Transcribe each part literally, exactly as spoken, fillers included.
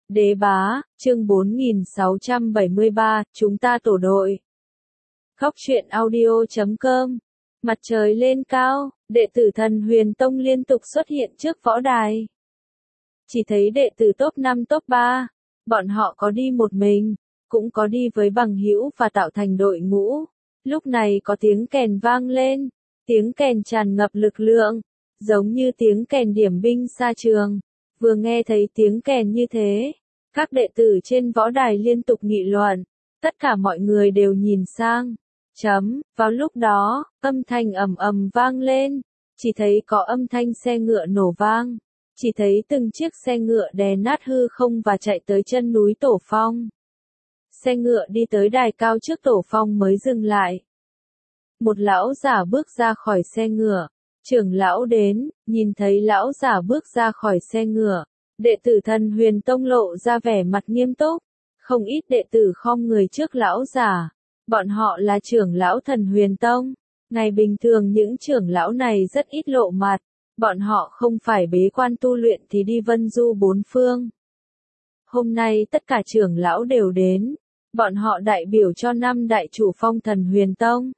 Đế bá, chương bốn nghìn sáu trăm bảy mươi ba, chúng ta tổ đội. Khóc chuyện audio chấm com. Mặt trời lên cao, đệ tử Thần Huyền Tông liên tục xuất hiện trước võ đài. Chỉ thấy đệ tử top năm top ba, bọn họ có đi một mình, cũng có đi với bằng hữu và tạo thành đội ngũ. Lúc này có tiếng kèn vang lên, tiếng kèn tràn ngập lực lượng, giống như tiếng kèn điểm binh xa trường. Vừa nghe thấy tiếng kèn như thế, các đệ tử trên võ đài liên tục nghị luận, tất cả mọi người đều nhìn sang. Chấm, vào lúc đó, âm thanh ầm ầm vang lên, chỉ thấy có âm thanh xe ngựa nổ vang, chỉ thấy từng chiếc xe ngựa đè nát hư không và chạy tới chân núi Tổ Phong. Xe ngựa đi tới đài cao trước Tổ Phong mới dừng lại. Một lão giả bước ra khỏi xe ngựa, trưởng lão đến, nhìn thấy lão giả bước ra khỏi xe ngựa, đệ tử Thần Huyền Tông lộ ra vẻ mặt nghiêm túc, không ít đệ tử khom người trước lão giả. Bọn họ là trưởng lão Thần Huyền Tông. Ngày bình thường những trưởng lão này rất ít lộ mặt, bọn họ không phải bế quan tu luyện thì đi vân du bốn phương. Hôm nay tất cả trưởng lão đều đến, bọn họ đại biểu cho năm đại chủ phong Thần Huyền Tông.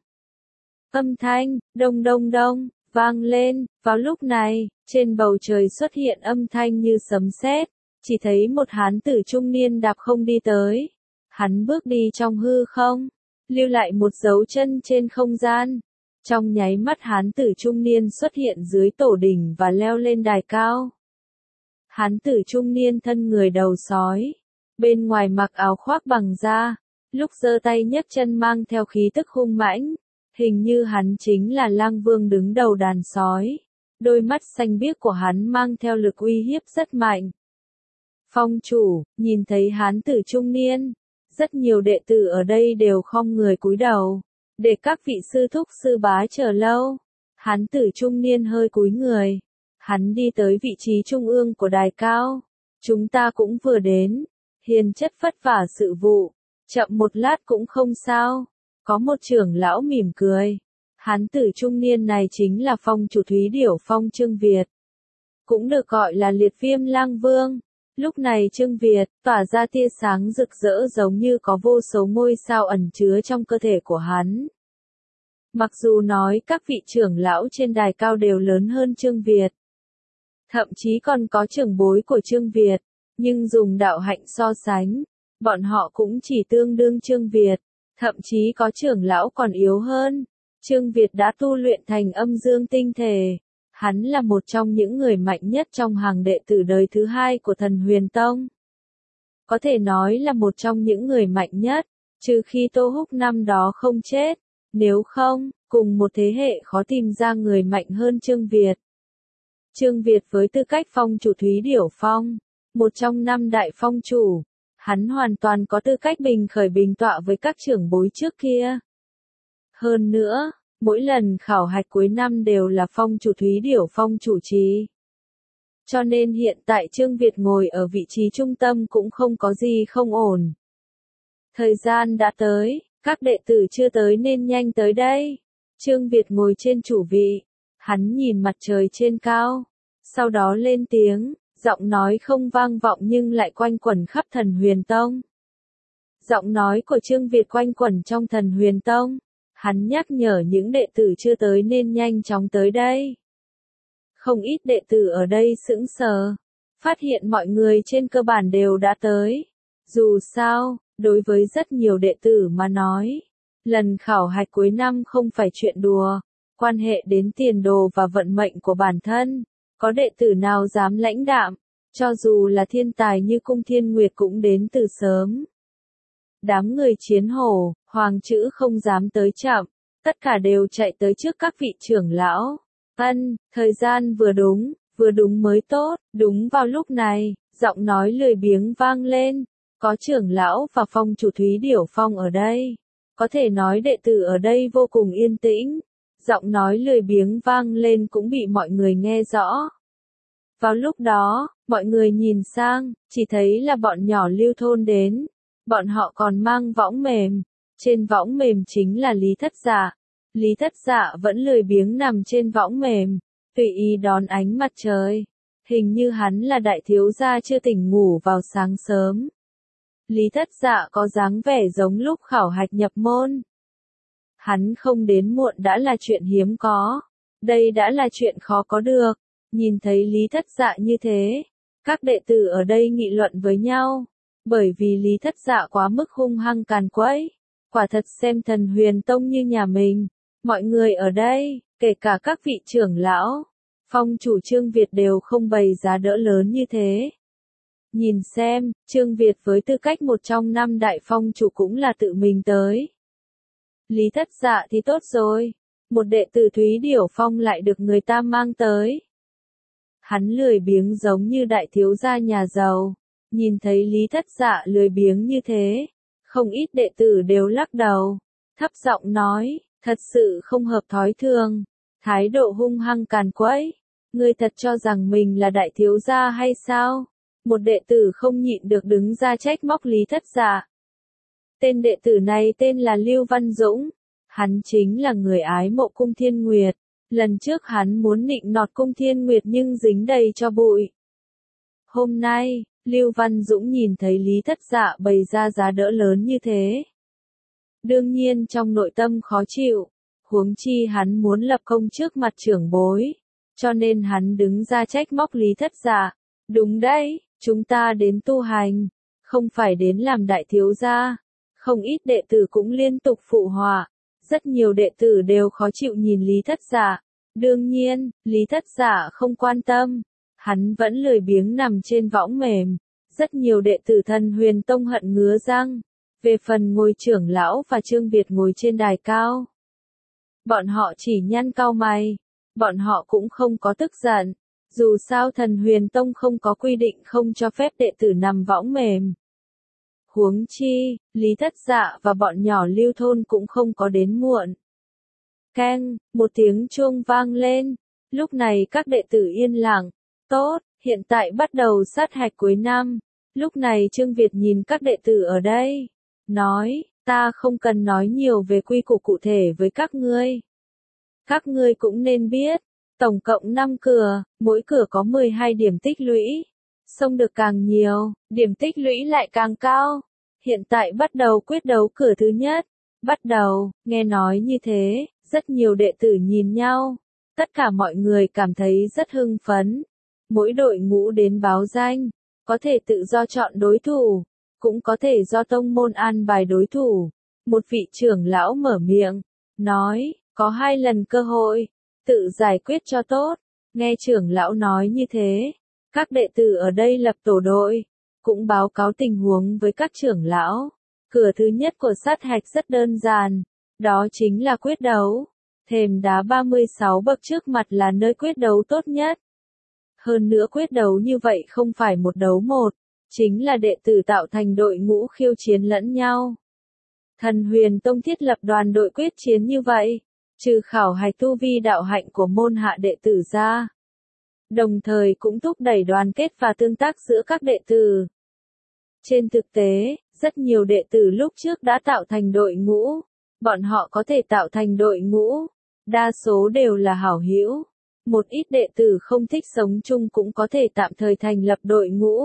Âm thanh, đông đông đông, vang lên, vào lúc này, trên bầu trời xuất hiện âm thanh như sấm sét, chỉ thấy một hán tử trung niên đạp không đi tới. Hắn bước đi trong hư không, lưu lại một dấu chân trên không gian. Trong nháy mắt hán tử trung niên xuất hiện dưới tổ đình và leo lên đài cao. Hán tử trung niên thân người đầu sói, bên ngoài mặc áo khoác bằng da, lúc giơ tay nhấc chân mang theo khí tức hung mãnh, hình như hắn chính là Lang Vương đứng đầu đàn sói. Đôi mắt xanh biếc của hắn mang theo lực uy hiếp rất mạnh. Phong chủ, nhìn thấy hán tử trung niên, rất nhiều đệ tử ở đây đều khom người cúi đầu, để các vị sư thúc sư bá chờ lâu. Hán tử trung niên hơi cúi người, hắn đi tới vị trí trung ương của đài cao. Chúng ta cũng vừa đến, hiền chất vất vả sự vụ, chậm một lát cũng không sao. Có một trưởng lão mỉm cười. Hán tử trung niên này chính là phong chủ Thúy Điểu Phong Trương Việt, cũng được gọi là Liệt Viêm Lang Vương. Lúc này Trương Việt tỏa ra tia sáng rực rỡ giống như có vô số ngôi sao ẩn chứa trong cơ thể của hắn. Mặc dù nói các vị trưởng lão trên đài cao đều lớn hơn Trương Việt, thậm chí còn có trưởng bối của Trương Việt, nhưng dùng đạo hạnh so sánh, bọn họ cũng chỉ tương đương Trương Việt, thậm chí có trưởng lão còn yếu hơn. Trương Việt đã tu luyện thành âm dương tinh thể. Hắn là một trong những người mạnh nhất trong hàng đệ tử đời thứ hai của Thần Huyền Tông. Có thể nói là một trong những người mạnh nhất, trừ khi Tô Húc năm đó không chết. Nếu không, cùng một thế hệ khó tìm ra người mạnh hơn Trương Việt. Trương Việt với tư cách phong chủ Thúy Điểu Phong, một trong năm đại phong chủ, hắn hoàn toàn có tư cách bình khởi bình tọa với các trưởng bối trước kia. Hơn nữa, mỗi lần khảo hạch cuối năm đều là phong chủ Thúy Điểu Phong chủ trì. Cho nên hiện tại Trương Việt ngồi ở vị trí trung tâm cũng không có gì không ổn. Thời gian đã tới, các đệ tử chưa tới nên nhanh tới đây. Trương Việt ngồi trên chủ vị, hắn nhìn mặt trời trên cao, sau đó lên tiếng, giọng nói không vang vọng nhưng lại quanh quẩn khắp Thần Huyền Tông. Giọng nói của Trương Việt quanh quẩn trong Thần Huyền Tông. Hắn nhắc nhở những đệ tử chưa tới nên nhanh chóng tới đây. Không ít đệ tử ở đây sững sờ, phát hiện mọi người trên cơ bản đều đã tới. Dù sao, đối với rất nhiều đệ tử mà nói, lần khảo hạch cuối năm không phải chuyện đùa, quan hệ đến tiền đồ và vận mệnh của bản thân. Có đệ tử nào dám lãnh đạm, cho dù là thiên tài như Cung Thiên Nguyệt cũng đến từ sớm. Đám người Chiến Hổ, Hoàng Chữ không dám tới chậm, tất cả đều chạy tới trước các vị trưởng lão. Ân, thời gian vừa đúng, vừa đúng mới tốt. Đúng vào lúc này, giọng nói lười biếng vang lên, có trưởng lão và phong chủ Thúy Điểu Phong ở đây. Có thể nói đệ tử ở đây vô cùng yên tĩnh. Giọng nói lười biếng vang lên cũng bị mọi người nghe rõ. Vào lúc đó, mọi người nhìn sang, chỉ thấy là bọn nhỏ Lưu Thôn đến. Bọn họ còn mang võng mềm, trên võng mềm chính là Lý Thất Dạ. Lý Thất Dạ vẫn lười biếng nằm trên võng mềm, tùy ý đón ánh mặt trời. Hình như hắn là đại thiếu gia chưa tỉnh ngủ vào sáng sớm. Lý Thất Dạ có dáng vẻ giống lúc khảo hạch nhập môn. Hắn không đến muộn đã là chuyện hiếm có. Đây đã là chuyện khó có được. Nhìn thấy Lý Thất Dạ như thế, các đệ tử ở đây nghị luận với nhau. Bởi vì Lý Thất Dạ quá mức hung hăng càn quấy. Quả thật xem Thần Huyền Tông như nhà mình. Mọi người ở đây, kể cả các vị trưởng lão, phong chủ Trương Việt đều không bày giá đỡ lớn như thế. Nhìn xem, Trương Việt với tư cách một trong năm đại phong chủ cũng là tự mình tới. Lý Thất Dạ thì tốt rồi, một đệ tử Thúy Điểu Phong lại được người ta mang tới. Hắn lười biếng giống như đại thiếu gia nhà giàu, nhìn thấy Lý Thất Dạ lười biếng như thế, không ít đệ tử đều lắc đầu, thấp giọng nói, thật sự không hợp thói thường, thái độ hung hăng càn quấy, ngươi thật cho rằng mình là đại thiếu gia hay sao? Một đệ tử không nhịn được đứng ra trách móc Lý Thất Dạ. Tên đệ tử này tên là Lưu Văn Dũng, hắn chính là người ái mộ Cung Thiên Nguyệt, lần trước hắn muốn nịnh nọt Cung Thiên Nguyệt nhưng dính đầy cho bụi. Hôm nay, Lưu Văn Dũng nhìn thấy Lý Thất Dạ bày ra giá đỡ lớn như thế. Đương nhiên trong nội tâm khó chịu, huống chi hắn muốn lập công trước mặt trưởng bối, cho nên hắn đứng ra trách móc Lý Thất Dạ. Đúng đấy, chúng ta đến tu hành, không phải đến làm đại thiếu gia. Không ít đệ tử cũng liên tục phụ họa, rất nhiều đệ tử đều khó chịu nhìn Lý Thất Dạ. Đương nhiên, Lý Thất Dạ không quan tâm, hắn vẫn lười biếng nằm trên võng mềm. Rất nhiều đệ tử Thần Huyền Tông hận ngứa răng. Về phần ngôi trưởng lão và Trương Việt ngồi trên đài cao, bọn họ chỉ nhăn cau mày, bọn họ cũng không có tức giận. Dù sao Thần Huyền Tông không có quy định không cho phép đệ tử nằm võng mềm. Huống chi, Lý Thất Dạ và bọn nhỏ Lưu thôn cũng không có đến muộn. Keng, một tiếng chuông vang lên. Lúc này các đệ tử yên lặng. Tốt, hiện tại bắt đầu sát hạch cuối năm. Lúc này Trương Việt nhìn các đệ tử ở đây, nói, ta không cần nói nhiều về quy củ cụ thể với các ngươi. Các ngươi cũng nên biết, tổng cộng năm cửa, mỗi cửa có mười hai điểm tích lũy. Xông được càng nhiều, điểm tích lũy lại càng cao. Hiện tại bắt đầu quyết đấu cửa thứ nhất. Bắt đầu, nghe nói như thế, rất nhiều đệ tử nhìn nhau. Tất cả mọi người cảm thấy rất hưng phấn. Mỗi đội ngũ đến báo danh, có thể tự do chọn đối thủ, cũng có thể do tông môn an bài đối thủ. Một vị trưởng lão mở miệng, nói, có hai lần cơ hội, tự giải quyết cho tốt. Nghe trưởng lão nói như thế, các đệ tử ở đây lập tổ đội, cũng báo cáo tình huống với các trưởng lão. Cửa thứ nhất của sát hạch rất đơn giản, đó chính là quyết đấu. Thềm đá ba mươi sáu bậc trước mặt là nơi quyết đấu tốt nhất. Hơn nữa quyết đấu như vậy không phải một đấu một, chính là đệ tử tạo thành đội ngũ khiêu chiến lẫn nhau. Thần Huyền Tông thiết lập đoàn đội quyết chiến như vậy, trừ khảo hạch tu vi đạo hạnh của môn hạ đệ tử ra. Đồng thời cũng thúc đẩy đoàn kết và tương tác giữa các đệ tử. Trên thực tế, rất nhiều đệ tử lúc trước đã tạo thành đội ngũ, bọn họ có thể tạo thành đội ngũ, đa số đều là hảo hữu. Một ít đệ tử không thích sống chung cũng có thể tạm thời thành lập đội ngũ.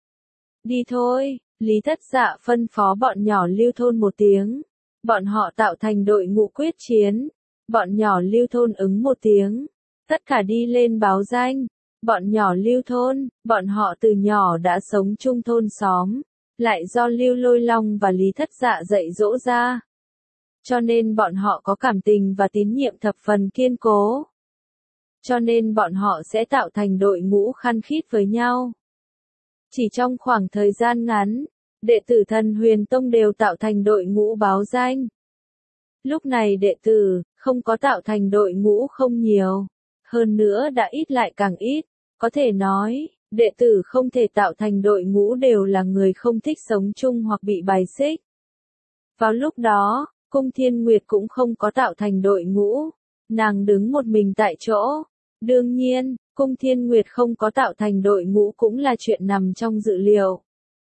Đi thôi, Lý Thất Dạ phân phó bọn nhỏ Lưu thôn một tiếng. Bọn họ tạo thành đội ngũ quyết chiến. Bọn nhỏ Lưu thôn ứng một tiếng. Tất cả đi lên báo danh. Bọn nhỏ Lưu thôn, bọn họ từ nhỏ đã sống chung thôn xóm, lại do Lưu Lôi Long và Lý Thất Dạ dạy dỗ ra. Cho nên bọn họ có cảm tình và tín nhiệm thập phần kiên cố. Cho nên bọn họ sẽ tạo thành đội ngũ khăng khít với nhau. Chỉ trong khoảng thời gian ngắn, đệ tử Thần Huyền Tông đều tạo thành đội ngũ báo danh. Lúc này đệ tử, không có tạo thành đội ngũ không nhiều. Hơn nữa đã ít lại càng ít. Có thể nói, đệ tử không thể tạo thành đội ngũ đều là người không thích sống chung hoặc bị bài xích. Vào lúc đó, Cung Thiên Nguyệt cũng không có tạo thành đội ngũ. Nàng đứng một mình tại chỗ. Đương nhiên, Cung Thiên Nguyệt không có tạo thành đội ngũ cũng là chuyện nằm trong dự liệu.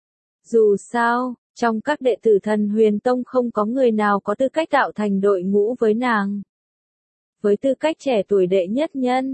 Dù sao, trong các đệ tử Thần Huyền Tông không có người nào có tư cách tạo thành đội ngũ với nàng. Với tư cách trẻ tuổi đệ nhất nhân,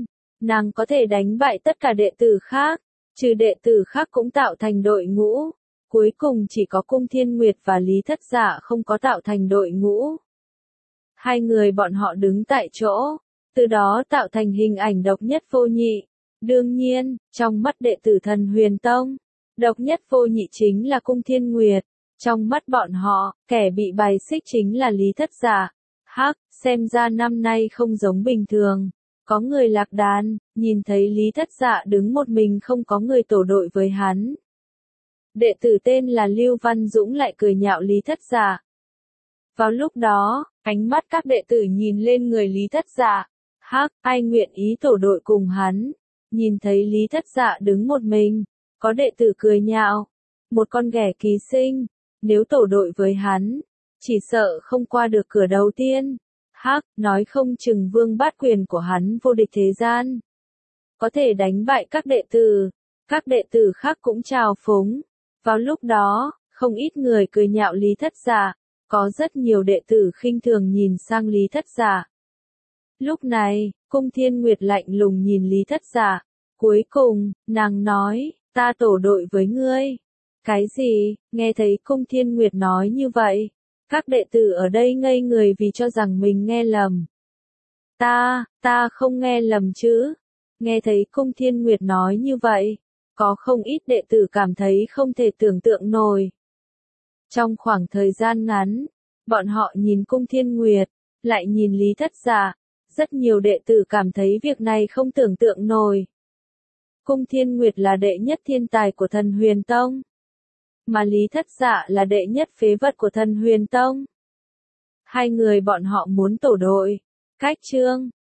nàng có thể đánh bại tất cả đệ tử khác, trừ đệ tử khác cũng tạo thành đội ngũ. Cuối cùng chỉ có Cung Thiên Nguyệt và Lý Thất Dạ không có tạo thành đội ngũ. Hai người bọn họ đứng tại chỗ, từ đó tạo thành hình ảnh độc nhất vô nhị. Đương nhiên, trong mắt đệ tử Thần Huyền Tông, độc nhất vô nhị chính là Cung Thiên Nguyệt. Trong mắt bọn họ, kẻ bị bài xích chính là Lý Thất Dạ. Hắc, xem ra năm nay không giống bình thường. Có người lạc đàn, nhìn thấy Lý Thất Dạ đứng một mình không có người tổ đội với hắn. Đệ tử tên là Lưu Văn Dũng lại cười nhạo Lý Thất Dạ. Vào lúc đó, ánh mắt các đệ tử nhìn lên người Lý Thất Dạ. Hắc, ai nguyện ý tổ đội cùng hắn? Nhìn thấy Lý Thất Dạ đứng một mình, có đệ tử cười nhạo. Một con ghẻ ký sinh, nếu tổ đội với hắn, chỉ sợ không qua được cửa đầu tiên. Hắc, nói không chừng vương bát quyền của hắn vô địch thế gian. Có thể đánh bại các đệ tử. Các đệ tử khác cũng trào phúng. Vào lúc đó, không ít người cười nhạo Lý Thất Dạ. Có rất nhiều đệ tử khinh thường nhìn sang Lý Thất Dạ. Lúc này, Cung Thiên Nguyệt lạnh lùng nhìn Lý Thất Dạ. Cuối cùng, nàng nói, ta tổ đội với ngươi. Cái gì? Nghe thấy Cung Thiên Nguyệt nói như vậy, các đệ tử ở đây ngây người vì cho rằng mình nghe lầm. Ta, ta không nghe lầm chứ? Nghe thấy Cung Thiên Nguyệt nói như vậy, có không ít đệ tử cảm thấy không thể tưởng tượng nổi. Trong khoảng thời gian ngắn, bọn họ nhìn Cung Thiên Nguyệt, lại nhìn Lý Thất Dạ, rất nhiều đệ tử cảm thấy việc này không tưởng tượng nổi. Cung Thiên Nguyệt là đệ nhất thiên tài của Thần Huyền Tông, mà Lý Thất Dạ là đệ nhất phế vật của Thần Huyền Tông. Hai người bọn họ muốn tổ đội. Cách chương